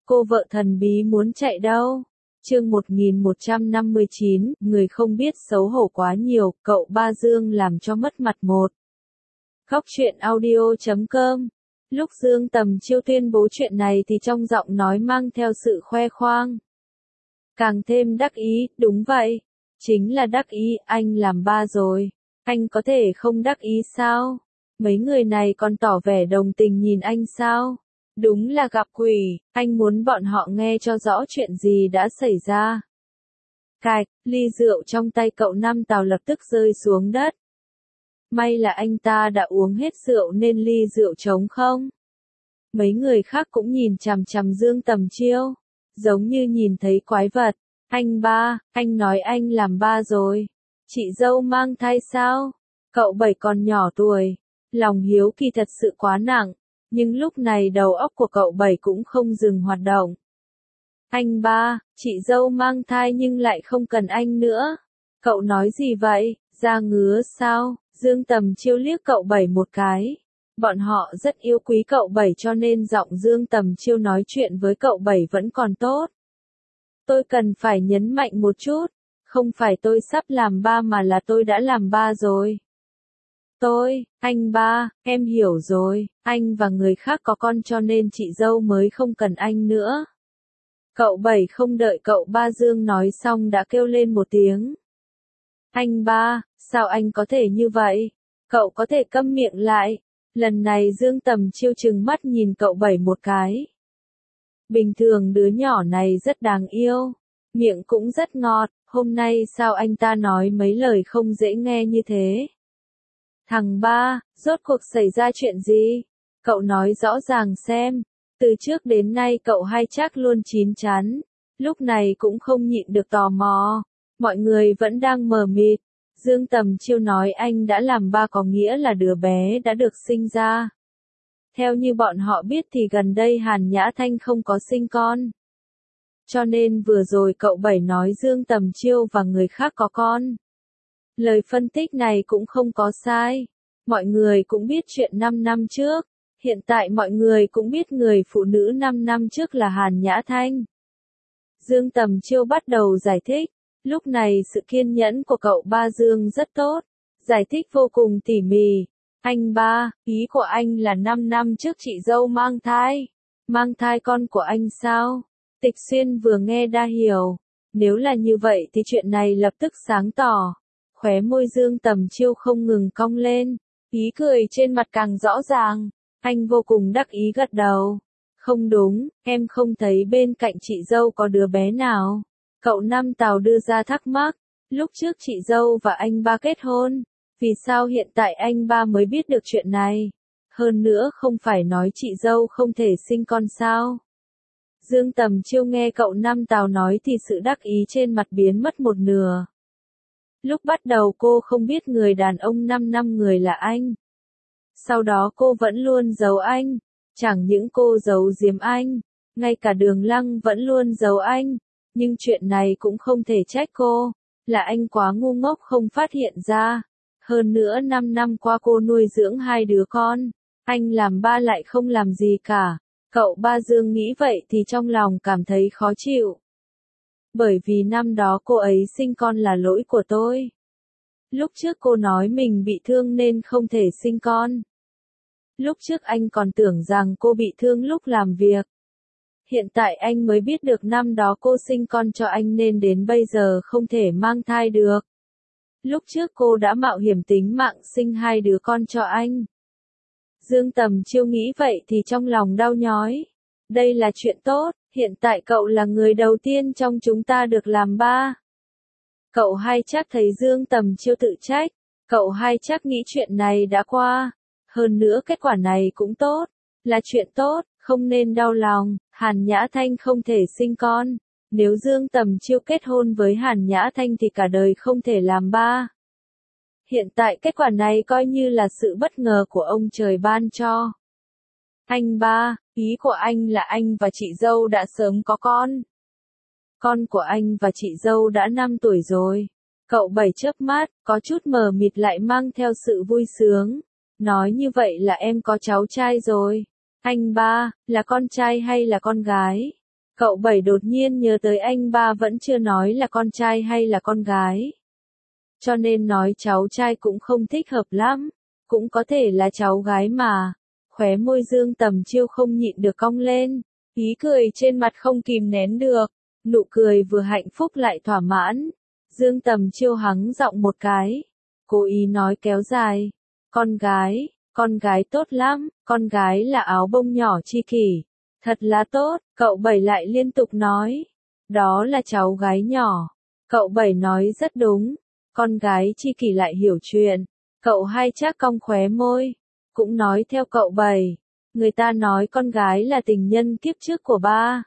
Cô vợ thần bí muốn chạy đâu? Chương 1159, người không biết xấu hổ quá nhiều, cậu Ba Dương làm cho mất mặt một. Khóc chuyện audio.com. Lúc Dương Tầm Chiêu tuyên bố chuyện này thì trong giọng nói mang theo sự khoe khoang. Càng thêm đắc ý, đúng vậy. Chính là đắc ý, anh làm ba rồi. Anh có thể không đắc ý sao? Mấy người này còn tỏ vẻ đồng tình nhìn anh sao? Đúng là gặp quỷ, anh muốn bọn họ nghe cho rõ chuyện gì đã xảy ra. Cạch, ly rượu trong tay cậu Năm Tào lập tức rơi xuống đất. May là anh ta đã uống hết rượu nên ly rượu trống không. Mấy người khác cũng nhìn chằm chằm Dương Tầm Chiêu, giống như nhìn thấy quái vật. Anh ba, anh nói anh làm ba rồi. Chị dâu mang thai sao? Cậu Bảy còn nhỏ tuổi, lòng hiếu kỳ thật sự quá nặng. Nhưng lúc này đầu óc của cậu Bảy cũng không dừng hoạt động. Anh ba, chị dâu mang thai nhưng lại không cần anh nữa. Cậu nói gì vậy, da ngứa sao? Dương Tầm Chiêu liếc cậu Bảy một cái. Bọn họ rất yêu quý cậu Bảy cho nên giọng Dương Tầm Chiêu nói chuyện với cậu Bảy vẫn còn tốt. Tôi cần phải nhấn mạnh một chút, không phải tôi sắp làm ba mà là tôi đã làm ba rồi. Anh ba, em hiểu rồi, anh và người khác có con cho nên chị dâu mới không cần anh nữa. Cậu Bảy không đợi cậu Ba Dương nói xong đã kêu lên một tiếng. Anh ba, sao anh có thể như vậy? Cậu có thể câm miệng lại. Lần này Dương Tầm Chiêu trừng mắt nhìn cậu Bảy một cái. Bình thường đứa nhỏ này rất đáng yêu, miệng cũng rất ngọt, hôm nay sao anh ta nói mấy lời không dễ nghe như thế? Thằng ba, rốt cuộc xảy ra chuyện gì? Cậu nói rõ ràng xem. Từ trước đến nay cậu hay chắc luôn chín chắn, lúc này cũng không nhịn được tò mò. Mọi người vẫn đang mờ mịt. Dương Tầm Chiêu nói anh đã làm ba có nghĩa là đứa bé đã được sinh ra. Theo như bọn họ biết thì gần đây Hàn Nhã Thanh không có sinh con. Cho nên vừa rồi cậu Bảy nói Dương Tầm Chiêu và người khác có con. Lời phân tích này cũng không có sai. Mọi người cũng biết chuyện 5 năm trước. Hiện tại mọi người cũng biết người phụ nữ 5 năm trước là Hàn Nhã Thanh. Dương Tầm Chiêu bắt đầu giải thích. Lúc này sự kiên nhẫn của cậu Ba Dương rất tốt. Giải thích vô cùng tỉ mỉ. Anh ba, ý của anh là 5 năm trước chị dâu mang thai. Mang thai con của anh sao? Tịch Xuyên vừa nghe đã hiểu. Nếu là như vậy thì chuyện này lập tức sáng tỏ. Khóe môi Dương Tầm Chiêu không ngừng cong lên. Ý cười trên mặt càng rõ ràng. Anh vô cùng đắc ý gật đầu. Không đúng, em không thấy bên cạnh chị dâu có đứa bé nào. Cậu Năm Tào đưa ra thắc mắc. Lúc trước chị dâu và anh ba kết hôn. Vì sao hiện tại anh ba mới biết được chuyện này? Hơn nữa không phải nói chị dâu không thể sinh con sao? Dương Tầm Chiêu nghe cậu Năm Tào nói thì sự đắc ý trên mặt biến mất một nửa. Lúc bắt đầu cô không biết người đàn ông 5 năm người là anh. Sau đó cô vẫn luôn giấu anh. Chẳng những cô giấu giếm anh, ngay cả Đường Lăng vẫn luôn giấu anh. Nhưng chuyện này cũng không thể trách cô, là anh quá ngu ngốc không phát hiện ra. Hơn nữa 5 năm qua cô nuôi dưỡng 2 đứa con, anh làm ba lại không làm gì cả. Cậu Ba Dương nghĩ vậy thì trong lòng cảm thấy khó chịu. Bởi vì năm đó cô ấy sinh con là lỗi của tôi. Lúc trước cô nói mình bị thương nên không thể sinh con. Lúc trước anh còn tưởng rằng cô bị thương lúc làm việc. Hiện tại anh mới biết được năm đó cô sinh con cho anh nên đến bây giờ không thể mang thai được. Lúc trước cô đã mạo hiểm tính mạng sinh 2 đứa con cho anh. Dương Tầm Chiêu nghĩ vậy thì trong lòng đau nhói. Đây là chuyện tốt, hiện tại cậu là người đầu tiên trong chúng ta được làm ba. Cậu hai chắc thấy Dương Tầm Chiêu tự trách. Cậu hai chắc nghĩ chuyện này đã qua. Hơn nữa kết quả này cũng tốt. Là chuyện tốt, không nên đau lòng. Hàn Nhã Thanh không thể sinh con. Nếu Dương Tầm Chiêu kết hôn với Hàn Nhã Thanh thì cả đời không thể làm ba. Hiện tại kết quả này coi như là sự bất ngờ của ông trời ban cho. Anh ba, ý của anh là anh và chị dâu đã sớm có con. Con của anh và chị dâu đã 5 tuổi rồi. Cậu Bảy chớp mắt, có chút mờ mịt lại mang theo sự vui sướng. Nói như vậy là em có cháu trai rồi. Anh ba, là con trai hay là con gái? Cậu Bảy đột nhiên nhớ tới anh ba vẫn chưa nói là con trai hay là con gái. Cho nên nói cháu trai cũng không thích hợp lắm, cũng có thể là cháu gái mà. Khóe môi Dương Tầm Chiêu không nhịn được cong lên, ý cười trên mặt không kìm nén được, nụ cười vừa hạnh phúc lại thỏa mãn. Dương Tầm Chiêu hắng giọng một cái, cố ý nói kéo dài, con gái tốt lắm, con gái là áo bông nhỏ Chi Kỷ, thật là tốt. Cậu Bảy lại liên tục nói, đó là cháu gái nhỏ. Cậu Bảy nói rất đúng, con gái Chi Kỷ lại hiểu chuyện. Cậu Hai chắc cong khóe môi, cũng nói theo cậu Bảy, người ta nói con gái là tình nhân kiếp trước của ba.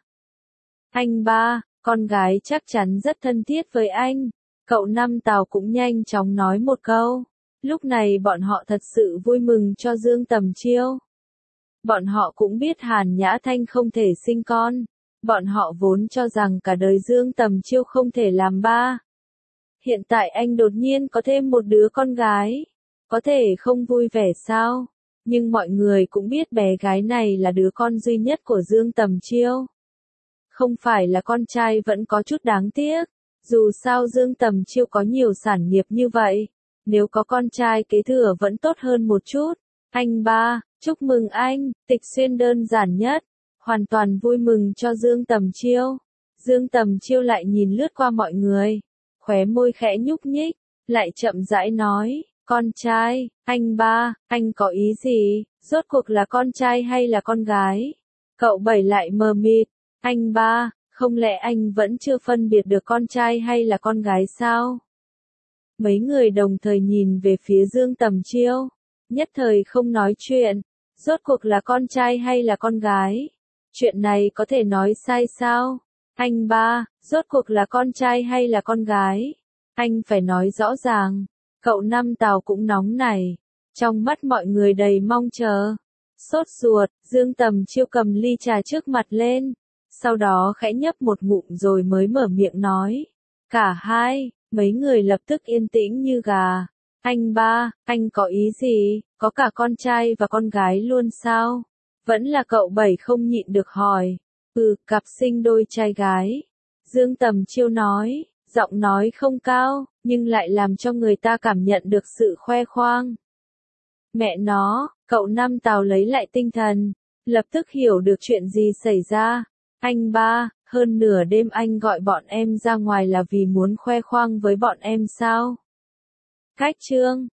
Anh ba, con gái chắc chắn rất thân thiết với anh. Cậu Năm Tào cũng nhanh chóng nói một câu. Lúc này bọn họ thật sự vui mừng cho Dương Tầm Chiêu. Bọn họ cũng biết Hàn Nhã Thanh không thể sinh con. Bọn họ vốn cho rằng cả đời Dương Tầm Chiêu không thể làm ba. Hiện tại anh đột nhiên có thêm một đứa con gái. Có thể không vui vẻ sao? Nhưng mọi người cũng biết bé gái này là đứa con duy nhất của Dương Tầm Chiêu. Không phải là con trai vẫn có chút đáng tiếc. Dù sao Dương Tầm Chiêu có nhiều sản nghiệp như vậy. Nếu có con trai kế thừa vẫn tốt hơn một chút. Anh ba, chúc mừng anh, Tịch Xuyên đơn giản nhất. Hoàn toàn vui mừng cho Dương Tầm Chiêu. Dương Tầm Chiêu lại nhìn lướt qua mọi người. Khóe môi khẽ nhúc nhích, lại chậm rãi nói, con trai, anh ba, anh có ý gì, rốt cuộc là con trai hay là con gái? Cậu Bảy lại mờ mịt, anh ba, không lẽ anh vẫn chưa phân biệt được con trai hay là con gái sao? Mấy người đồng thời nhìn về phía Dương Tầm Chiêu, nhất thời không nói chuyện, rốt cuộc là con trai hay là con gái? Chuyện này có thể nói sai sao? Anh ba, rốt cuộc là con trai hay là con gái? Anh phải nói rõ ràng. Cậu Năm Tào cũng nóng nảy. Trong mắt mọi người đầy mong chờ. Sốt ruột, Dương Tầm Chiêu cầm ly trà trước mặt lên. Sau đó khẽ nhấp một ngụm rồi mới mở miệng nói. Cả hai, mấy người lập tức yên tĩnh như gà. Anh ba, anh có ý gì? Có cả con trai và con gái luôn sao? Vẫn là cậu Bảy không nhịn được hỏi. Cặp sinh đôi trai gái. Dương Tầm Chiêu nói, giọng nói không cao, nhưng lại làm cho người ta cảm nhận được sự khoe khoang. Mẹ nó, cậu Năm Tào lấy lại tinh thần, lập tức hiểu được chuyện gì xảy ra. Anh ba, hơn nửa đêm anh gọi bọn em ra ngoài là vì muốn khoe khoang với bọn em sao? Cách chương